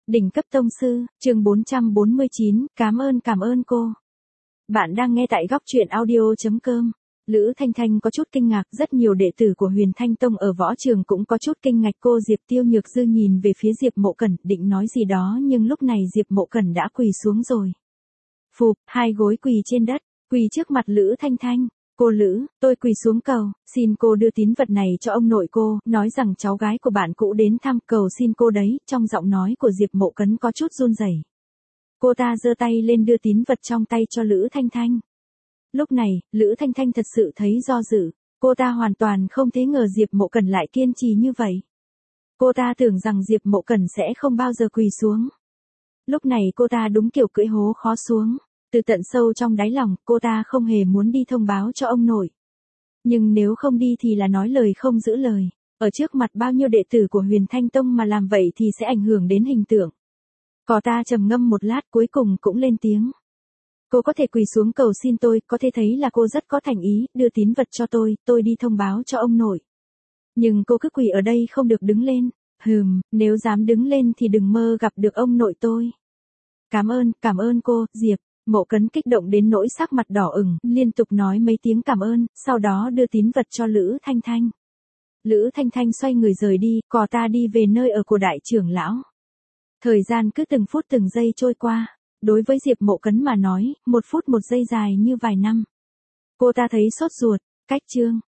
Đỉnh cấp tông sư, chương 449, cảm ơn cô. Bạn đang nghe tại góc truyện audio.com. Lữ Thanh Thanh có chút kinh ngạc, rất nhiều đệ tử của Huyền Thanh Tông ở võ trường cũng có chút kinh ngạc. Cô Diệp Tiêu Nhược Dư nhìn về phía Diệp Mộ Cẩn, định nói gì đó nhưng lúc này Diệp Mộ Cẩn đã quỳ xuống rồi. Phụp, hai gối quỳ trên đất, quỳ trước mặt Lữ Thanh Thanh. Cô Lữ, tôi quỳ xuống cầu, xin cô đưa tín vật này cho ông nội cô, nói rằng cháu gái của bạn cũ đến thăm, cầu xin cô đấy. Trong giọng nói của Diệp Mộ Cẩn có chút run rẩy. Cô ta giơ tay lên đưa tín vật trong tay cho Lữ Thanh Thanh. Lúc này, Lữ Thanh Thanh thật sự thấy do dự, cô ta hoàn toàn không thể ngờ Diệp Mộ Cẩn lại kiên trì như vậy. Cô ta tưởng rằng Diệp Mộ Cẩn sẽ không bao giờ quỳ xuống. Lúc này cô ta đúng kiểu cưỡi hố khó xuống. Từ tận sâu trong đáy lòng, cô ta không hề muốn đi thông báo cho ông nội. Nhưng nếu không đi thì là nói lời không giữ lời. Ở trước mặt bao nhiêu đệ tử của Huyền Thanh Tông mà làm vậy thì sẽ ảnh hưởng đến hình tượng. Cô ta trầm ngâm một lát cuối cùng cũng lên tiếng. Cô có thể quỳ xuống cầu xin tôi, có thể thấy là cô rất có thành ý, đưa tín vật cho tôi đi thông báo cho ông nội. Nhưng cô cứ quỳ ở đây không được đứng lên. Nếu dám đứng lên thì đừng mơ gặp được ông nội tôi. Cảm ơn cô, Diệp. Mộ Cẩn kích động đến nỗi sắc mặt đỏ ửng, liên tục nói mấy tiếng cảm ơn, sau đó đưa tín vật cho Lữ Thanh Thanh. Lữ Thanh Thanh xoay người rời đi, cô ta đi về nơi ở của đại trưởng lão. Thời gian cứ từng phút từng giây trôi qua, đối với Diệp Mộ Cẩn mà nói, 1 phút 1 giây dài như vài năm. Cô ta thấy sốt ruột, cách chương.